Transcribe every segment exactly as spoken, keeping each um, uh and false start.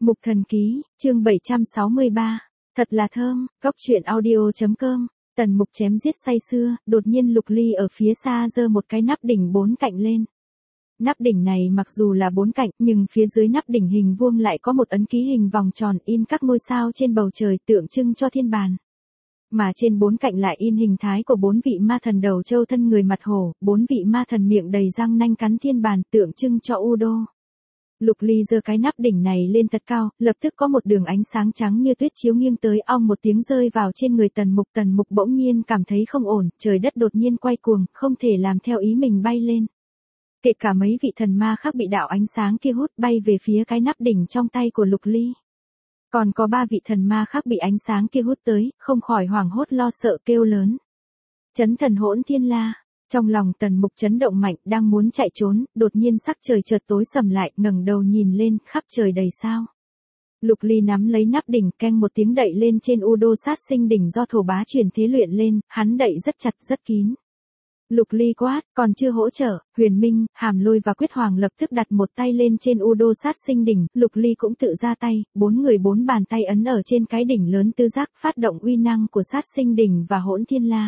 Mục Thần Ký, chương bảy trăm sáu mươi ba. Thật là thơm, góc truyện audio.com. Tần Mục chém giết say sưa, đột nhiên Lục Ly ở phía xa giơ một cái nắp đỉnh bốn cạnh lên. Nắp đỉnh này mặc dù là bốn cạnh, nhưng phía dưới nắp đỉnh hình vuông lại có một ấn ký hình vòng tròn in các ngôi sao trên bầu trời tượng trưng cho thiên bàn. Mà trên bốn cạnh lại in hình thái của bốn vị ma thần đầu trâu thân người mặt hổ, bốn vị ma thần miệng đầy răng nanh cắn thiên bàn tượng trưng cho U Đô. Lục Ly giơ cái nắp đỉnh này lên thật cao, lập tức có một đường ánh sáng trắng như tuyết chiếu nghiêng tới, ong một tiếng rơi vào trên người Tần Mục. Tần Mục bỗng nhiên cảm thấy không ổn, trời đất đột nhiên quay cuồng, không thể làm theo ý mình bay lên. Kể cả mấy vị thần ma khác bị đạo ánh sáng kia hút bay về phía cái nắp đỉnh trong tay của Lục Ly. Còn có ba vị thần ma khác bị ánh sáng kia hút tới, không khỏi hoảng hốt lo sợ kêu lớn. Chấn thần hỗn thiên la. Trong lòng Tần Mục chấn động mạnh, đang muốn chạy trốn, đột nhiên sắc trời chợt tối sầm lại, ngẩng đầu nhìn lên, khắp trời đầy sao. Lục Ly nắm lấy nắp đỉnh, keng một tiếng đậy lên trên U Đô sát sinh đỉnh do Thổ Bá truyền thế luyện lên, hắn đậy rất chặt rất kín. Lục Ly quát, còn chưa hỗ trợ, Huyền Minh, Hàm Lôi và Quyết Hoàng lập tức đặt một tay lên trên U Đô sát sinh đỉnh, Lục Ly cũng tự ra tay, bốn người bốn bàn tay ấn ở trên cái đỉnh lớn tứ giác, phát động uy năng của sát sinh đỉnh và hỗn thiên la.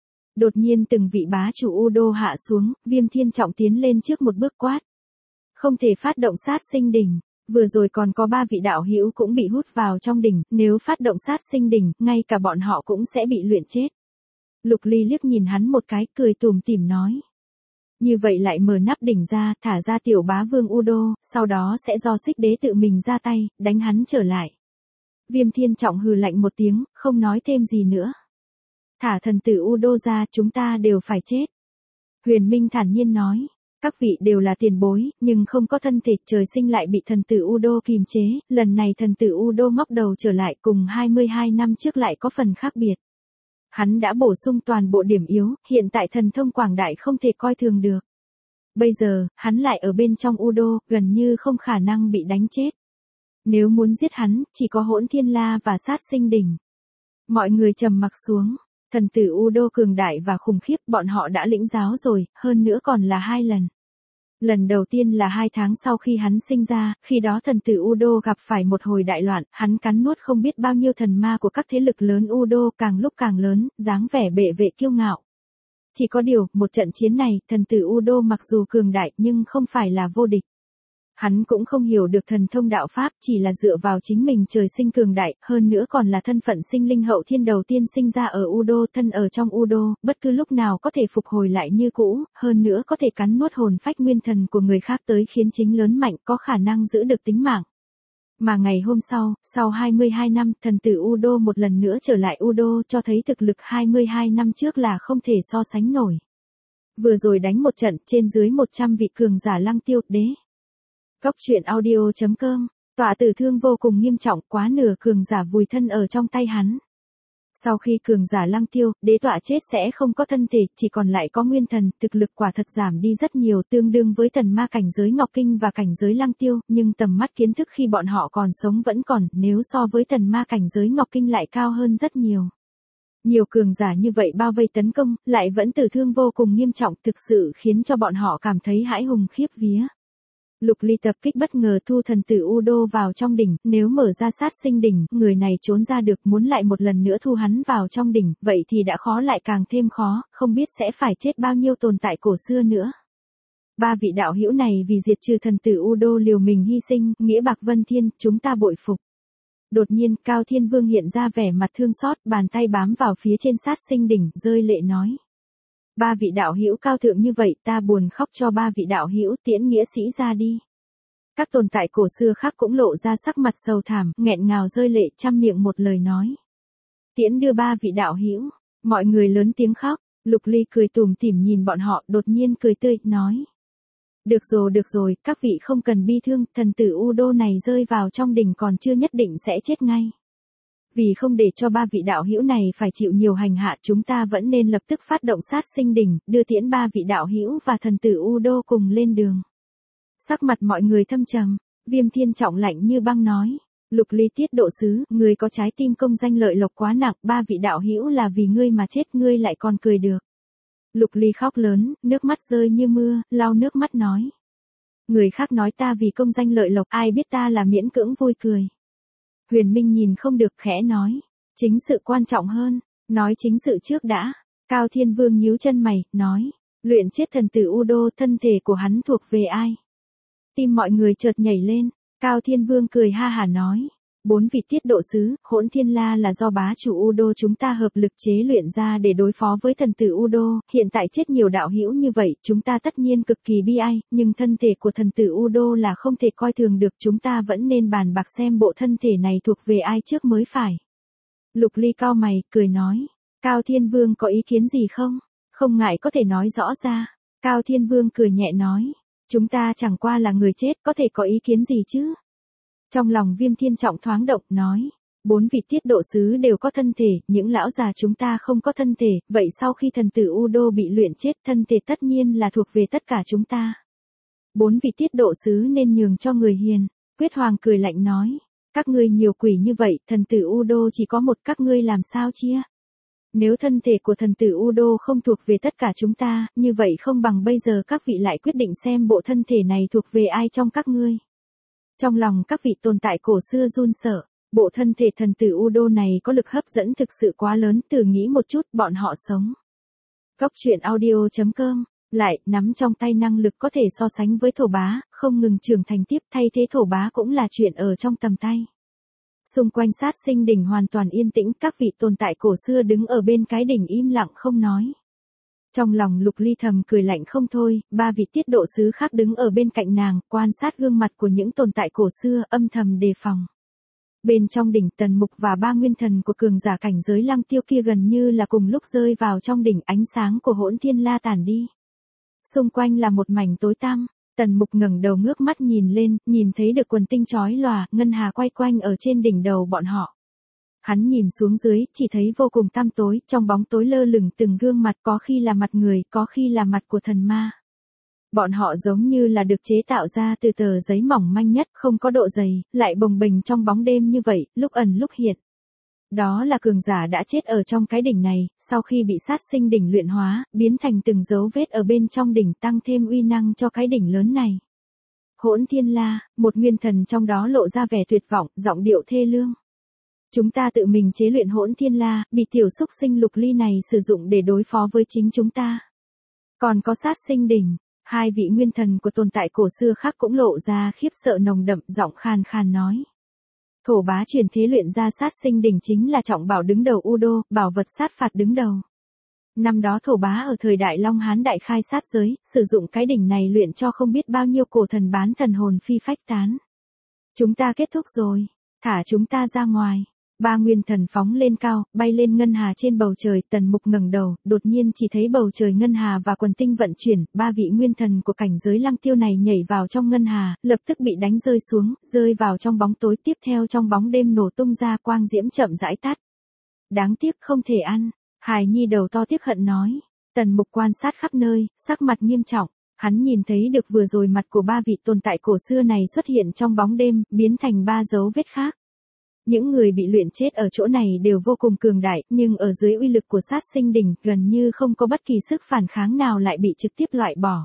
Đột nhiên từng vị bá chủ U Đô hạ xuống, Viêm Thiên Trọng tiến lên trước một bước quát. Không thể phát động sát sinh đỉnh, vừa rồi còn có ba vị đạo hữu cũng bị hút vào trong đỉnh, nếu phát động sát sinh đỉnh, ngay cả bọn họ cũng sẽ bị luyện chết. Lục Ly liếc nhìn hắn một cái, cười tủm tỉm nói. Như vậy lại mở nắp đỉnh ra, thả ra tiểu bá vương U Đô, sau đó sẽ do Xích Đế tự mình ra tay, đánh hắn trở lại. Viêm Thiên Trọng hừ lạnh một tiếng, không nói thêm gì nữa. Thả thần tử U Đô ra, chúng ta đều phải chết. Huyền Minh thản nhiên nói, các vị đều là tiền bối, nhưng không có thân thể, trời sinh lại bị thần tử U Đô kìm chế, lần này thần tử U Đô ngóc đầu trở lại cùng hai mươi hai năm trước lại có phần khác biệt. Hắn đã bổ sung toàn bộ điểm yếu, hiện tại thần thông quảng đại không thể coi thường được. Bây giờ, hắn lại ở bên trong U Đô, gần như không khả năng bị đánh chết. Nếu muốn giết hắn, chỉ có hỗn thiên la và sát sinh đỉnh. Mọi người trầm mặc xuống. Thần tử U Đô cường đại và khủng khiếp, bọn họ đã lĩnh giáo rồi, hơn nữa còn là hai lần. Lần đầu tiên là hai tháng sau khi hắn sinh ra, khi đó thần tử U Đô gặp phải một hồi đại loạn, hắn cắn nuốt không biết bao nhiêu thần ma của các thế lực lớn U Đô, càng lúc càng lớn, dáng vẻ bệ vệ kiêu ngạo. Chỉ có điều, một trận chiến này, thần tử U Đô mặc dù cường đại nhưng không phải là vô địch. Hắn cũng không hiểu được thần thông đạo pháp, chỉ là dựa vào chính mình trời sinh cường đại, hơn nữa còn là thân phận sinh linh hậu thiên đầu tiên sinh ra ở U Đô, thân ở trong U Đô, bất cứ lúc nào có thể phục hồi lại như cũ, hơn nữa có thể cắn nuốt hồn phách nguyên thần của người khác tới khiến chính lớn mạnh, có khả năng giữ được tính mạng. Mà ngày hôm sau, sau hai mươi hai năm, thần tử U Đô một lần nữa trở lại U Đô, cho thấy thực lực hai mươi hai năm trước là không thể so sánh nổi. Vừa rồi đánh một trận, trên dưới một trăm vị cường giả Lăng Tiêu Đế. Góc truyện audio.com, tọa tử thương vô cùng nghiêm trọng, quá nửa cường giả vùi thân ở trong tay hắn. Sau khi cường giả Lăng Tiêu, đế tọa chết sẽ không có thân thể, chỉ còn lại có nguyên thần, thực lực quả thật giảm đi rất nhiều, tương đương với thần ma cảnh giới Ngọc Kinh và cảnh giới Lăng Tiêu, nhưng tầm mắt kiến thức khi bọn họ còn sống vẫn còn, nếu so với thần ma cảnh giới Ngọc Kinh lại cao hơn rất nhiều. Nhiều cường giả như vậy bao vây tấn công, lại vẫn tử thương vô cùng nghiêm trọng, thực sự khiến cho bọn họ cảm thấy hãi hùng khiếp vía. Lục Ly tập kích bất ngờ thu thần tử U Đô vào trong đỉnh, nếu mở ra sát sinh đỉnh, người này trốn ra được, muốn lại một lần nữa thu hắn vào trong đỉnh, vậy thì đã khó lại càng thêm khó, không biết sẽ phải chết bao nhiêu tồn tại cổ xưa nữa. Ba vị đạo hữu này vì diệt trừ thần tử U Đô liều mình hy sinh, nghĩa bạc vân thiên, chúng ta bội phục. Đột nhiên, Cao Thiên Vương hiện ra vẻ mặt thương xót, bàn tay bám vào phía trên sát sinh đỉnh, rơi lệ nói. Ba vị đạo hữu cao thượng như vậy, ta buồn khóc cho ba vị đạo hữu, tiễn nghĩa sĩ ra đi. Các tồn tại cổ xưa khác cũng lộ ra sắc mặt sầu thảm, nghẹn ngào rơi lệ, trăm miệng một lời nói. Tiễn đưa ba vị đạo hữu, mọi người lớn tiếng khóc, Lục Ly cười tủm tỉm nhìn bọn họ, đột nhiên cười tươi, nói. Được rồi được rồi, các vị không cần bi thương, thần tử U Đô này rơi vào trong đỉnh còn chưa nhất định sẽ chết ngay. Vì không để cho ba vị đạo hữu này phải chịu nhiều hành hạ, chúng ta vẫn nên lập tức phát động sát sinh đỉnh, đưa tiễn ba vị đạo hữu và thần tử U Đô cùng lên đường. Sắc mặt mọi người thâm trầm, Viêm Thiên Trọng lạnh như băng nói, Lục Ly tiết độ sứ, ngươi có trái tim công danh lợi lộc quá nặng, ba vị đạo hữu là vì ngươi mà chết, ngươi lại còn cười được. Lục Ly khóc lớn, nước mắt rơi như mưa, lau nước mắt nói. Người khác nói ta vì công danh lợi lộc, ai biết ta là miễn cưỡng vui cười. Huyền Minh nhìn không được khẽ nói. Chính sự quan trọng hơn, nói chính sự trước đã. Cao Thiên Vương nhíu chân mày, nói. Luyện chết thần tử Udo, thân thể của hắn thuộc về ai? Tim mọi người chợt nhảy lên. Cao Thiên Vương cười ha hả nói. Bốn vị tiết độ sứ, Hỗn Thiên La là do bá chủ Udo chúng ta hợp lực chế luyện ra để đối phó với thần tử Udo, hiện tại chết nhiều đạo hữu như vậy, chúng ta tất nhiên cực kỳ bi ai, nhưng thân thể của thần tử Udo là không thể coi thường được, chúng ta vẫn nên bàn bạc xem bộ thân thể này thuộc về ai trước mới phải. Lục Ly cau mày, cười nói, Cao Thiên Vương có ý kiến gì không? Không ngại có thể nói rõ ra. Cao Thiên Vương cười nhẹ nói, chúng ta chẳng qua là người chết, có thể có ý kiến gì chứ? Trong lòng Viêm Thiên Trọng thoáng động, nói, bốn vị tiết độ sứ đều có thân thể, những lão già chúng ta không có thân thể, vậy sau khi thần tử Udo bị luyện chết, thân thể tất nhiên là thuộc về tất cả chúng ta. Bốn vị tiết độ sứ nên nhường cho người hiền. Quyết Hoàng cười lạnh nói, các ngươi nhiều quỷ như vậy, thần tử Udo chỉ có một, các ngươi làm sao chia? Nếu thân thể của thần tử Udo không thuộc về tất cả chúng ta, như vậy không bằng bây giờ các vị lại quyết định xem bộ thân thể này thuộc về ai trong các ngươi. Trong lòng các vị tồn tại cổ xưa run sợ, bộ thân thể thần tử Udo này có lực hấp dẫn thực sự quá lớn, thử nghĩ một chút, bọn họ sống. Góc truyện audio chấm com, lại, nắm trong tay năng lực có thể so sánh với thổ bá, không ngừng trưởng thành tiếp, thay thế thổ bá cũng là chuyện ở trong tầm tay. Xung quanh sát sinh đỉnh hoàn toàn yên tĩnh, các vị tồn tại cổ xưa đứng ở bên cái đỉnh im lặng không nói. Trong lòng Lục Ly thầm cười lạnh không thôi, ba vị tiết độ sứ khác đứng ở bên cạnh nàng, quan sát gương mặt của những tồn tại cổ xưa, âm thầm đề phòng. Bên trong đỉnh Tần Mục và ba nguyên thần của cường giả cảnh giới Lăng Tiêu kia gần như là cùng lúc rơi vào trong đỉnh, ánh sáng của Hỗn Thiên La tản đi. Xung quanh là một mảnh tối tăm, Tần Mục ngẩng đầu ngước mắt nhìn lên, nhìn thấy được quần tinh chói lòa, ngân hà quay quanh ở trên đỉnh đầu bọn họ. Hắn nhìn xuống dưới, chỉ thấy vô cùng tăm tối, trong bóng tối lơ lửng từng gương mặt, có khi là mặt người, có khi là mặt của thần ma. Bọn họ giống như là được chế tạo ra từ tờ giấy mỏng manh nhất, không có độ dày, lại bồng bềnh trong bóng đêm như vậy, lúc ẩn lúc hiện. Đó là cường giả đã chết ở trong cái đỉnh này, sau khi bị sát sinh đỉnh luyện hóa, biến thành từng dấu vết ở bên trong đỉnh, tăng thêm uy năng cho cái đỉnh lớn này. Hỗn Thiên La, một nguyên thần trong đó lộ ra vẻ tuyệt vọng, giọng điệu thê lương. Chúng ta tự mình chế luyện Hỗn Thiên La, bị tiểu xúc sinh Lục Ly này sử dụng để đối phó với chính chúng ta. Còn có sát sinh đỉnh, hai vị nguyên thần của tồn tại cổ xưa khác cũng lộ ra khiếp sợ nồng đậm, giọng khan khan nói. Thổ bá truyền thế luyện ra sát sinh đỉnh chính là trọng bảo đứng đầu Udo, bảo vật sát phạt đứng đầu. Năm đó thổ bá ở thời đại Long Hán đại khai sát giới, sử dụng cái đỉnh này luyện cho không biết bao nhiêu cổ thần bán thần hồn phi phách tán. Chúng ta kết thúc rồi, thả chúng ta ra ngoài. Ba nguyên thần phóng lên cao, bay lên ngân hà trên bầu trời, Tần Mục ngẩng đầu, đột nhiên chỉ thấy bầu trời ngân hà và quần tinh vận chuyển, ba vị nguyên thần của cảnh giới Lăng Tiêu này nhảy vào trong ngân hà, lập tức bị đánh rơi xuống, rơi vào trong bóng tối, tiếp theo trong bóng đêm nổ tung ra, quang diễm chậm rãi tắt. Đáng tiếc không thể ăn, Hài Nhi đầu to tiếc hận nói. Tần Mục quan sát khắp nơi, sắc mặt nghiêm trọng. Hắn nhìn thấy được vừa rồi mặt của ba vị tồn tại cổ xưa này xuất hiện trong bóng đêm, biến thành ba dấu vết khác. Những người bị luyện chết ở chỗ này đều vô cùng cường đại, nhưng ở dưới uy lực của sát sinh đỉnh, gần như không có bất kỳ sức phản kháng nào, lại bị trực tiếp loại bỏ.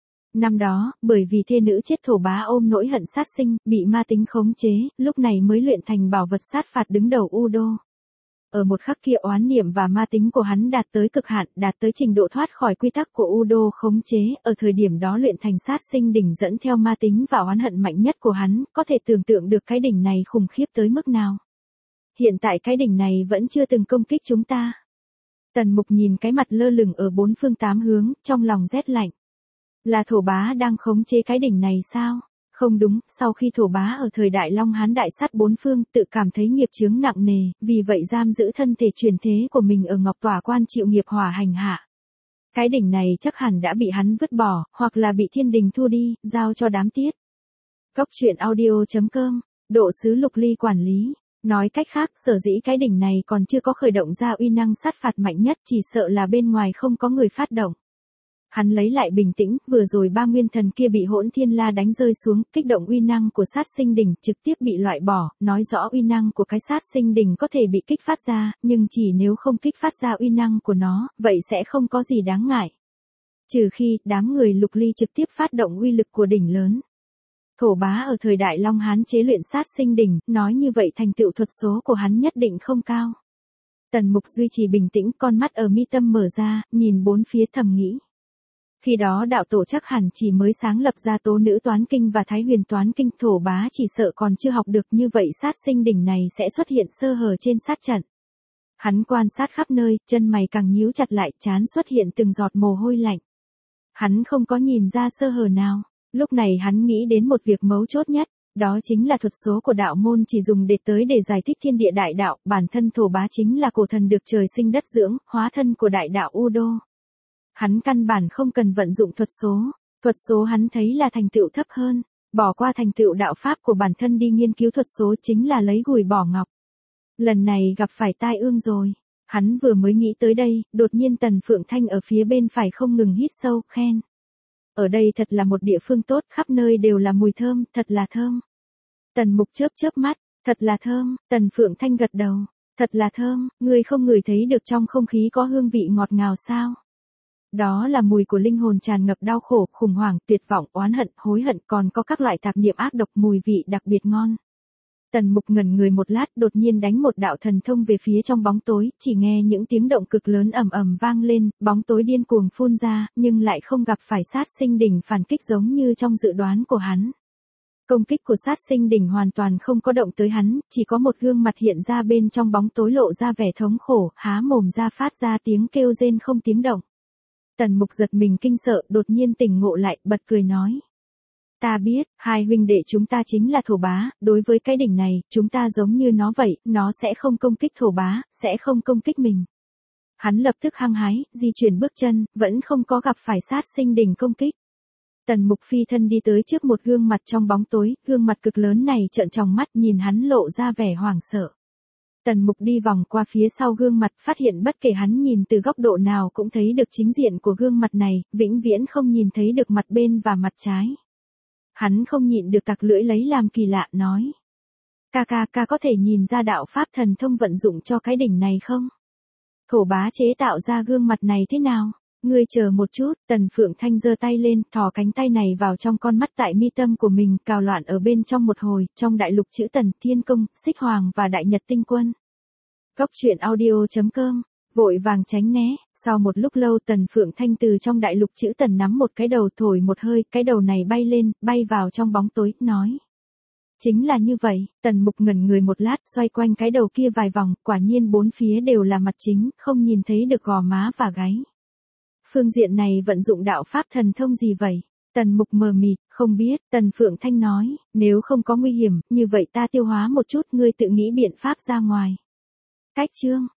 Năm đó, bởi vì thê nữ chết thổ bá ôm nỗi hận sát sinh, bị ma tính khống chế, lúc này mới luyện thành bảo vật sát phạt đứng đầu Udo. Ở một khắc kia oán niệm và ma tính của hắn đạt tới cực hạn, đạt tới trình độ thoát khỏi quy tắc của Udo khống chế, ở thời điểm đó luyện thành sát sinh đỉnh dẫn theo ma tính và oán hận mạnh nhất của hắn, có thể tưởng tượng được cái đỉnh này khủng khiếp tới mức nào. Hiện tại cái đỉnh này vẫn chưa từng công kích chúng ta. Tần Mục nhìn cái mặt lơ lửng ở bốn phương tám hướng, trong lòng rét lạnh. Là thổ bá đang khống chế cái đỉnh này sao? Không đúng, sau khi thổ bá ở thời đại Long Hán đại sát bốn phương, tự cảm thấy nghiệp chướng nặng nề, vì vậy giam giữ thân thể truyền thế của mình ở Ngọc Tỏa Quan chịu nghiệp hỏa hành hạ. Cái đỉnh này chắc hẳn đã bị hắn vứt bỏ, hoặc là bị thiên đình thu đi, giao cho đám tiết. Góc truyện audio chấm com, độ sứ Lục Ly quản lý. Nói cách khác, sở dĩ cái đỉnh này còn chưa có khởi động ra uy năng sát phạt mạnh nhất, chỉ sợ là bên ngoài không có người phát động. Hắn lấy lại bình tĩnh, vừa rồi ba nguyên thần kia bị Hỗn Thiên La đánh rơi xuống, kích động uy năng của sát sinh đỉnh, trực tiếp bị loại bỏ, nói rõ uy năng của cái sát sinh đỉnh có thể bị kích phát ra, nhưng chỉ nếu không kích phát ra uy năng của nó, vậy sẽ không có gì đáng ngại. Trừ khi, đám người Lục Ly trực tiếp phát động uy lực của đỉnh lớn. Thổ bá ở thời đại Long Hán chế luyện sát sinh đỉnh, nói như vậy thành tựu thuật số của hắn nhất định không cao. Tần Mục duy trì bình tĩnh, con mắt ở mi tâm mở ra, nhìn bốn phía thầm nghĩ. Khi đó đạo tổ chắc hẳn chỉ mới sáng lập ra Tố Nữ Toán Kinh và Thái Huyền Toán Kinh, thổ bá chỉ sợ còn chưa học được, như vậy sát sinh đỉnh này sẽ xuất hiện sơ hở trên sát trận. Hắn quan sát khắp nơi, chân mày càng nhíu chặt lại, trán xuất hiện từng giọt mồ hôi lạnh. Hắn không có nhìn ra sơ hở nào. Lúc này hắn nghĩ đến một việc mấu chốt nhất, đó chính là thuật số của đạo môn chỉ dùng để tới để giải thích thiên địa đại đạo, bản thân thổ bá chính là cổ thần được trời sinh đất dưỡng, hóa thân của đại đạo U Đô. Hắn căn bản không cần vận dụng thuật số, thuật số hắn thấy là thành tựu thấp hơn, bỏ qua thành tựu đạo pháp của bản thân đi nghiên cứu thuật số chính là lấy gùi bỏ ngọc. Lần này gặp phải tai ương rồi. Hắn vừa mới nghĩ tới đây, đột nhiên Tần Phượng Thanh ở phía bên phải không ngừng hít sâu, khen. Ở đây thật là một địa phương tốt, khắp nơi đều là mùi thơm, thật là thơm. Tần Mục chớp chớp mắt, thật là thơm, Tần Phượng Thanh gật đầu, thật là thơm, ngươi không ngửi thấy được trong không khí có hương vị ngọt ngào sao? Đó là mùi của linh hồn tràn ngập đau khổ, khủng hoảng, tuyệt vọng, oán hận, hối hận, còn có các loại tạp niệm ác độc, mùi vị đặc biệt ngon. Tần Mục ngẩn người một lát, đột nhiên đánh một đạo thần thông về phía trong bóng tối, chỉ nghe những tiếng động cực lớn ầm ầm vang lên, bóng tối điên cuồng phun ra, nhưng lại không gặp phải sát sinh đỉnh phản kích giống như trong dự đoán của hắn. Công kích của sát sinh đỉnh hoàn toàn không có động tới hắn, chỉ có một gương mặt hiện ra bên trong bóng tối lộ ra vẻ thống khổ, há mồm ra phát ra tiếng kêu rên không tiếng động. Tần Mục giật mình kinh sợ, đột nhiên tỉnh ngộ lại, bật cười nói. Ta biết, hai huynh đệ chúng ta chính là thổ bá, đối với cái đỉnh này, chúng ta giống như nó vậy, nó sẽ không công kích thổ bá, sẽ không công kích mình. Hắn lập tức hăng hái, di chuyển bước chân, vẫn không có gặp phải sát sinh đỉnh công kích. Tần Mục phi thân đi tới trước một gương mặt trong bóng tối, gương mặt cực lớn này trợn tròng mắt nhìn hắn lộ ra vẻ hoảng sợ. Tần Mục đi vòng qua phía sau gương mặt, phát hiện bất kể hắn nhìn từ góc độ nào cũng thấy được chính diện của gương mặt này, vĩnh viễn không nhìn thấy được mặt bên và mặt trái. Hắn không nhịn được tặc lưỡi lấy làm kỳ lạ, nói. Ca ca ca có thể nhìn ra đạo pháp thần thông vận dụng cho cái đỉnh này không? Thổ bá chế tạo ra gương mặt này thế nào? Ngươi chờ một chút, Tần Phượng Thanh giơ tay lên, thò cánh tay này vào trong con mắt tại mi tâm của mình, cào loạn ở bên trong một hồi, trong đại lục chữ Tần, Thiên Công, Xích Hoàng và Đại Nhật Tinh Quân. Góc truyện audio chấm com, vội vàng tránh né, sau một lúc lâu Tần Phượng Thanh từ trong đại lục chữ Tần nắm một cái đầu thổi một hơi, cái đầu này bay lên, bay vào trong bóng tối, nói. Chính là như vậy, Tần Mục ngẩn người một lát, xoay quanh cái đầu kia vài vòng, quả nhiên bốn phía đều là mặt chính, không nhìn thấy được gò má và gáy. Phương diện này vận dụng đạo pháp thần thông gì vậy? Tần Mục mờ mịt, không biết, Tần Phượng Thanh nói, nếu không có nguy hiểm, như vậy ta tiêu hóa một chút, ngươi tự nghĩ biện pháp ra ngoài. Cách chương